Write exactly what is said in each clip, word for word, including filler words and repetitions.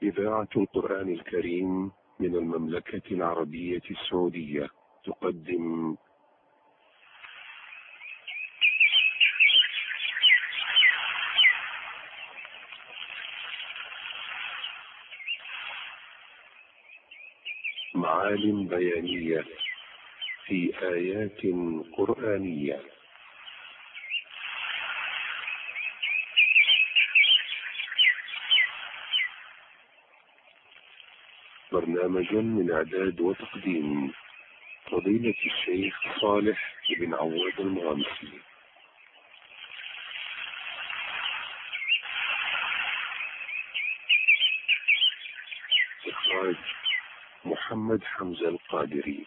إذاعة القرآن الكريم من المملكة العربية السعودية تقدم معالم بيانية في آيات قرآنية. برنامج من إعداد وتقديم فضيلة الشيخ صالح بن عواد المغامسي. إخراج محمد حمزة القادري.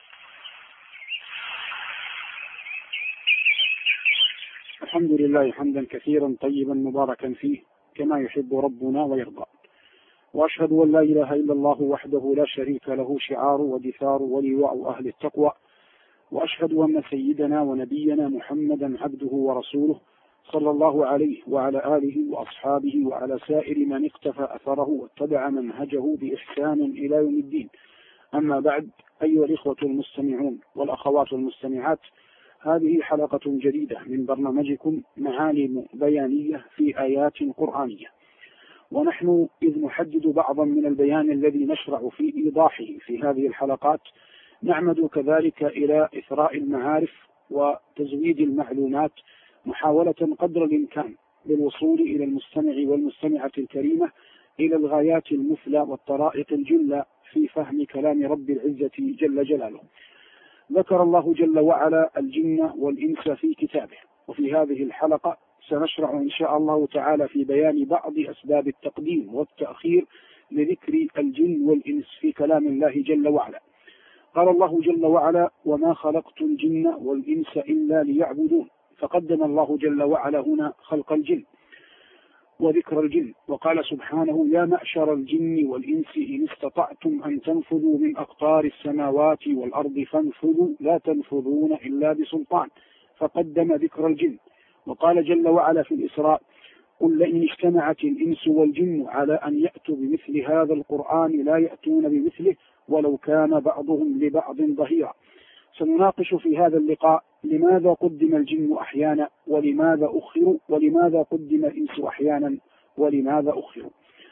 الحمد لله حمدا كثيرا طيبا مباركا فيه كما يحب ربنا ويرضى، وأشهد أن لا إله إلا الله وحده لا شريك له شعار ودثار ولواء أهل التقوى، وأشهد أن سيدنا ونبينا محمدا عبده ورسوله صلى الله عليه وعلى آله وأصحابه وعلى سائر من اقتفى أثره واتبع منهجه بإحسان إلى يوم الدين. أما بعد، أيها الإخوة المستمعون والأخوات المستمعات، هذه حلقة جديدة من برنامجكم معالم بيانية في آيات قرآنية، ونحن إذ نحدد بعضا من البيان الذي نشرع في إيضاحه في هذه الحلقات، نعمد كذلك إلى إثراء المعارف وتزويد المعلومات، محاولة قدر الإمكان للوصول إلى المستمع والمستمعة الكريمة إلى الغايات المثلى والطرائق الجلة في فهم كلام رب العزة جل جلاله. ذكر الله جل وعلا الجن والإنس في كتابه، وفي هذه الحلقة سنشرع إن شاء الله تعالى في بيان بعض أسباب التقديم والتأخير لذكر الجن والإنس في كلام الله جل وعلا. قال الله جل وعلا: وما خلقت الجن والإنس إلا ليعبدون، فقدم الله جل وعلا هنا خلق الجن وذكر الجن، وقال سبحانه: يا معشر الجن والإنس إن استطعتم أن تنفذوا من أقطار السماوات والأرض فانفذوا لا تنفذون إلا بسلطان، فقدم ذكر الجن. وقال جل وعلا في الإسراء: قل لئن اجتمعت الإنس والجن على أن يأتوا بمثل هذا القرآن لا يأتون بمثله ولو كان بعضهم لبعض ظهيرا. سنناقش في هذا اللقاء لماذا قدم الجن أحيانا ولماذا أخروا، ولماذا قدم الإنس أحيانا ولماذا أخروا.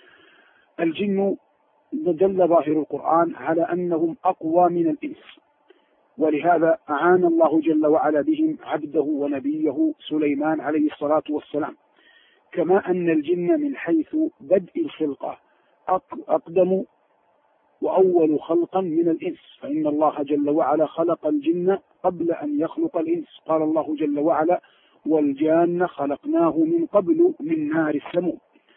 الجن دل ظاهر القرآن على أنهم أقوى من الإنس، ولهذا أعان الله جل وعلا بهم عبده ونبيه سليمان عليه الصلاة والسلام، كما أن الجن من حيث بدء الخلقة أقدم وأول خلقا من الإنس، فإن الله جل وعلا خلق الجن قبل أن يخلق الإنس. قال الله جل وعلا: والجان خلقناه من قبل من نار السموم.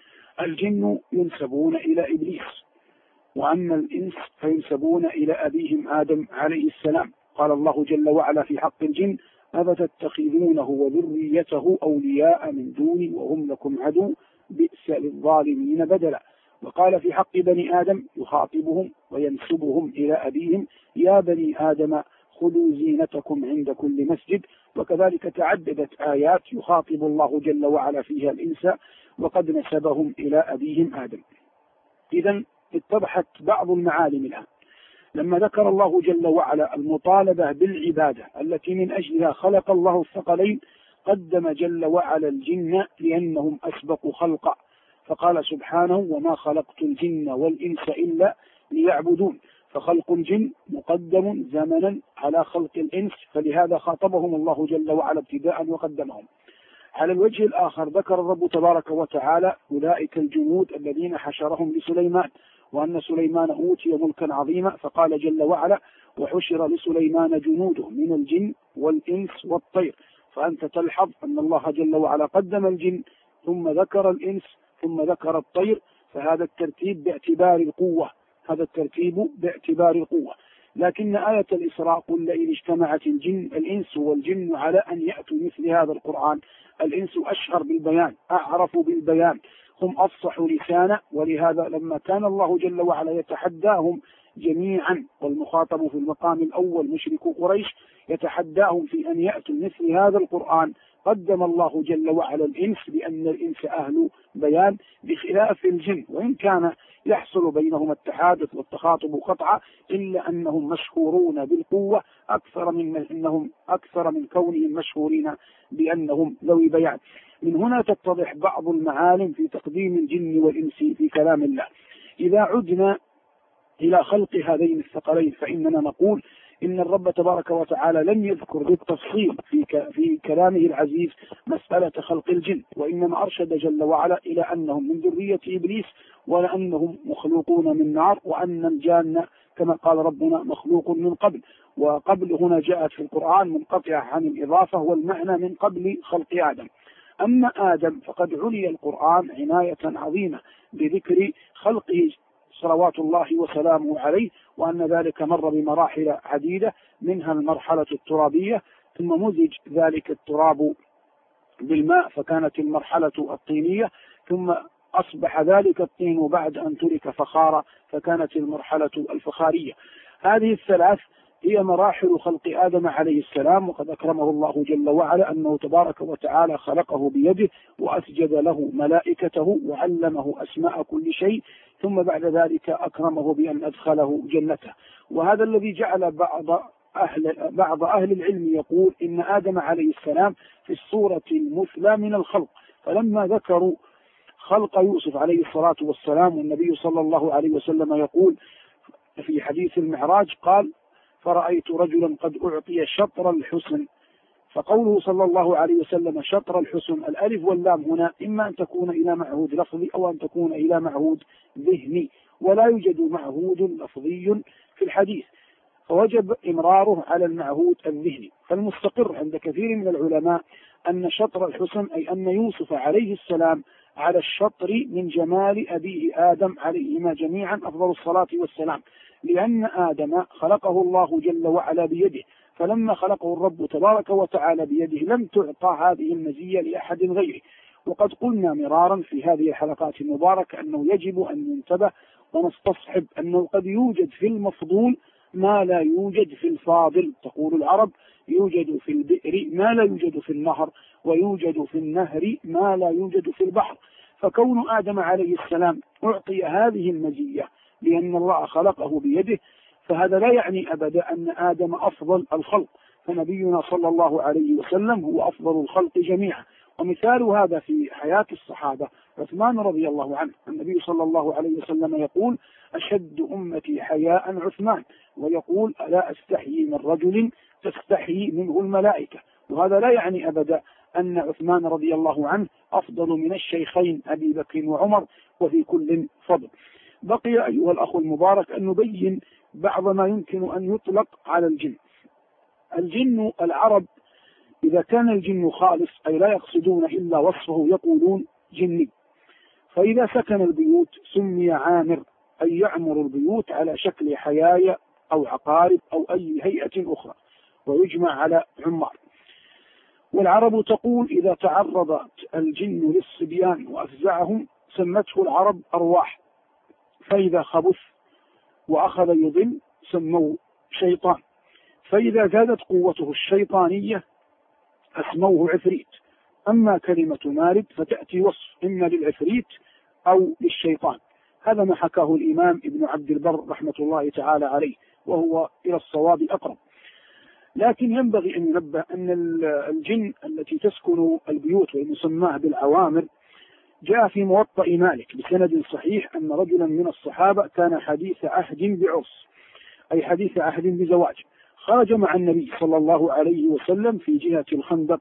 الجن ينسبون إلى إبليس، وأما الإنس فينسبون إلى أبيهم آدم عليه السلام. قال الله جل وعلا في حق الجن: أفتتخذونه وذريته أولياء من دوني وهم لكم عدو بئس للظالمين بدلا. وقال في حق بني آدم يخاطبهم وينسبهم إلى أبيهم: يا بني آدم خذوا زينتكم عند كل مسجد. وكذلك تعددت آيات يخاطب الله جل وعلا فيها الإنس وقد نسبهم إلى أبيهم آدم. إذن اتضحت بعض المعالم الآن لما ذكر الله جل وعلا المطالبة بالعبادة التي من أجلها خلق الله الثقلين، قدم جل وعلا الجن لأنهم أسبقوا خلقا، فقال سبحانه: وما خلقت الجن والإنس إلا ليعبدون. فخلق الجن مقدم زمنا على خلق الإنس، فلهذا خاطبهم الله جل وعلا ابتداء وقدمهم. على الوجه الآخر ذكر الرب تبارك وتعالى أولئك الجنود الذين حشرهم لسليمان، وأن سليمان أوتي ملكا عظيما، فقال جل وعلا: وحشر لسليمان جنوده من الجن والإنس والطير. فأنت تلحظ أن الله جل وعلا قدم الجن ثم ذكر الإنس ثم ذكر الطير، فهذا الترتيب باعتبار القوة، هذا الترتيب باعتبار القوة. لكن آية الإسراء: قل لئن اجتمعت الجن الإنس والجن على أن يأتوا مثل هذا القرآن، الإنس أشهر بالبيان، أعرف بالبيان، هم أفصح لسانا، ولهذا لما كان الله جل وعلا يتحداهم جميعا، والمخاطب في المقام الأول مشرك قريش، يتحداهم في أن يأتوا مثل هذا القرآن، قدم الله جل وعلا الإنس، لأن الإنس أهل بيان بخلاف الجن، وإن كان يحصل بينهم التحادث والتخاطب قطعا، إلا أنهم مشهورون بالقوة أكثر من أنهم أكثر من كونهم مشهورين بأنهم ذوي بيان. من هنا تتضح بعض المعالم في تقديم الجن والإنس في كلام الله. إذا عدنا إلى خلق هذين الثقلين فإننا نقول إن الرب تبارك وتعالى لم يذكر بالتفصيل في في كلامه العزيز مسألة خلق الجن، وإنما أرشد جل وعلا إلى أنهم من ذرية إبليس، ولأنهم مخلوقون من نار، وأن الجان كما قال ربنا مخلوق من قبل. وقبل هنا جاءت في القرآن منقطعة عن الإضافة، والمعنى من قبل خلق آدم. أما آدم فقد علي القرآن عناية عظيمة بذكر خلقه صلوات الله وسلامه عليه، وأن ذلك مر بمراحل عديدة، منها المرحلة الترابية، ثم مزج ذلك التراب بالماء فكانت المرحلة الطينية، ثم أصبح ذلك الطين بعد أن ترك فخارا فكانت المرحلة الفخارية. هذه الثلاث هي مراحل خلق آدم عليه السلام، وقد أكرمه الله جل وعلا أنه تبارك وتعالى خلقه بيده وأسجد له ملائكته وعلمه أسماء كل شيء، ثم بعد ذلك أكرمه بأن أدخله جنته. وهذا الذي جعل بعض أهل, بعض أهل العلم يقول إن آدم عليه السلام في الصورة المثلى من الخلق، فلما ذكروا خلق يوسف عليه الصلاة والسلام، والنبي صلى الله عليه وسلم يقول في حديث المعراج قال: فرأيت رجلا قد أعطي شطر الحسن. فقوله صلى الله عليه وسلم شطر الحسن، الألف واللام هنا إما أن تكون إلى معهود لفظي أو أن تكون إلى معهود ذهني، ولا يوجد معهود لفظي في الحديث، فوجب إمراره على المعهود الذهني. فالمستقر عند كثير من العلماء أن شطر الحسن أي أن يوسف عليه السلام على الشطر من جمال أبيه آدم عليهما جميعا أفضل الصلاة والسلام، لأن آدم خلقه الله جل وعلا بيده، فلما خلقه الرب تبارك وتعالى بيده لم تعطى هذه المزية لأحد غيره. وقد قلنا مرارا في هذه الحلقات المباركة أنه يجب أن ينتبه ونستصحب أنه قد يوجد في المفضول ما لا يوجد في الفاضل. تقول العرب: يوجد في البئر ما لا يوجد في النهر، ويوجد في النهر ما لا يوجد في البحر. فكون آدم عليه السلام أعطي هذه المزية لأن الله خلقه بيده، فهذا لا يعني أبدا أن آدم أفضل الخلق، فنبينا صلى الله عليه وسلم هو أفضل الخلق جميعا. ومثال هذا في حياة الصحابة عثمان رضي الله عنه، النبي صلى الله عليه وسلم يقول: أشد أمتي حياء عثمان، ويقول: ألا أستحيي من رجل تستحيي منه الملائكة. وهذا لا يعني أبدا أن عثمان رضي الله عنه أفضل من الشيخين أبي بكر وعمر، وفي كل فضل. بقي أيها الأخ المبارك أن نبين بعض ما يمكن أن يطلق على الجن. الجن العرب إذا كان الجن خالص أي لا يقصدون إلا وصفه يقولون جني، فإذا سكن البيوت سمي عامر أي يعمر البيوت على شكل حيايا أو عقارب أو أي هيئة أخرى، ويجمع على عمار. والعرب تقول إذا تعرضت الجن للصبيان وأفزعهم سمته العرب أرواح، فإذا خبث وأخذ يضل سموه شيطان، فإذا زادت قوته الشيطانية أسموه عفريت. أما كلمة مارد فتأتي وصف إما للعفريت أو للشيطان. هذا ما حكاه الإمام ابن عبد البر رحمة الله تعالى عليه، وهو إلى الصواب أقرب. لكن ينبغي أن ينبه أن الجن التي تسكن البيوت والمسماه بالعوامر جاء في موطأ مالك بسند صحيح أن رجلا من الصحابة كان حديث عهد بعرس أي حديث عهد بزواج، خرج مع النبي صلى الله عليه وسلم في جهة الخندق،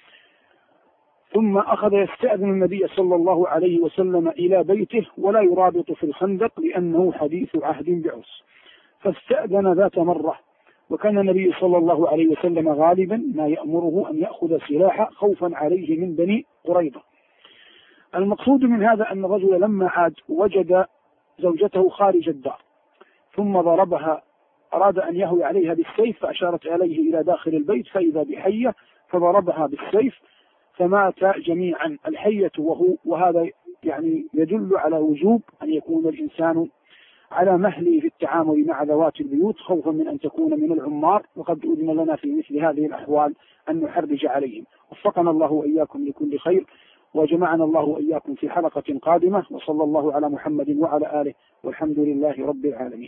ثم أخذ يستأذن النبي صلى الله عليه وسلم إلى بيته ولا يرابط في الخندق لأنه حديث عهد بعرس، فاستأذن ذات مرة، وكان النبي صلى الله عليه وسلم غالبا ما يأمره أن يأخذ سلاحه خوفا عليه من بني قريظة. المقصود من هذا أن الرجل لما عاد وجد زوجته خارج الدار، ثم ضربها، أراد أن يهوي عليها بالسيف فأشارت عليه إلى داخل البيت فإذا بحية فضربها بالسيف فمات جميعا الحية وهو. وهذا يعني يدل على وجوب أن يكون الإنسان على مهله في التعامل مع ذوات البيوت خوفا من أن تكون من العمار، وقد أذن لنا في مثل هذه الأحوال أن نحرج عليهم. وفقنا الله وإياكم لكل خير، وجمعنا الله وإياكم في حلقة قادمة، وصلى الله على محمد وعلى آله، والحمد لله رب العالمين.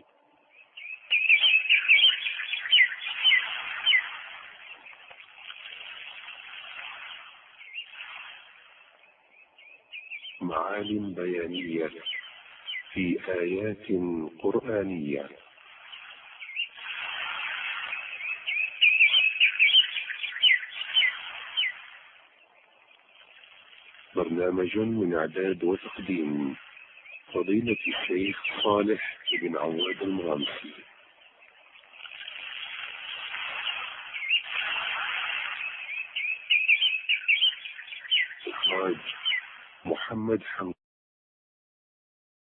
معالم بيانية في آيات قرآنية. برنامج من إعداد وتقديم فضيلة الشيخ صالح بن عواد المغامسي. إخراج محمد حمد.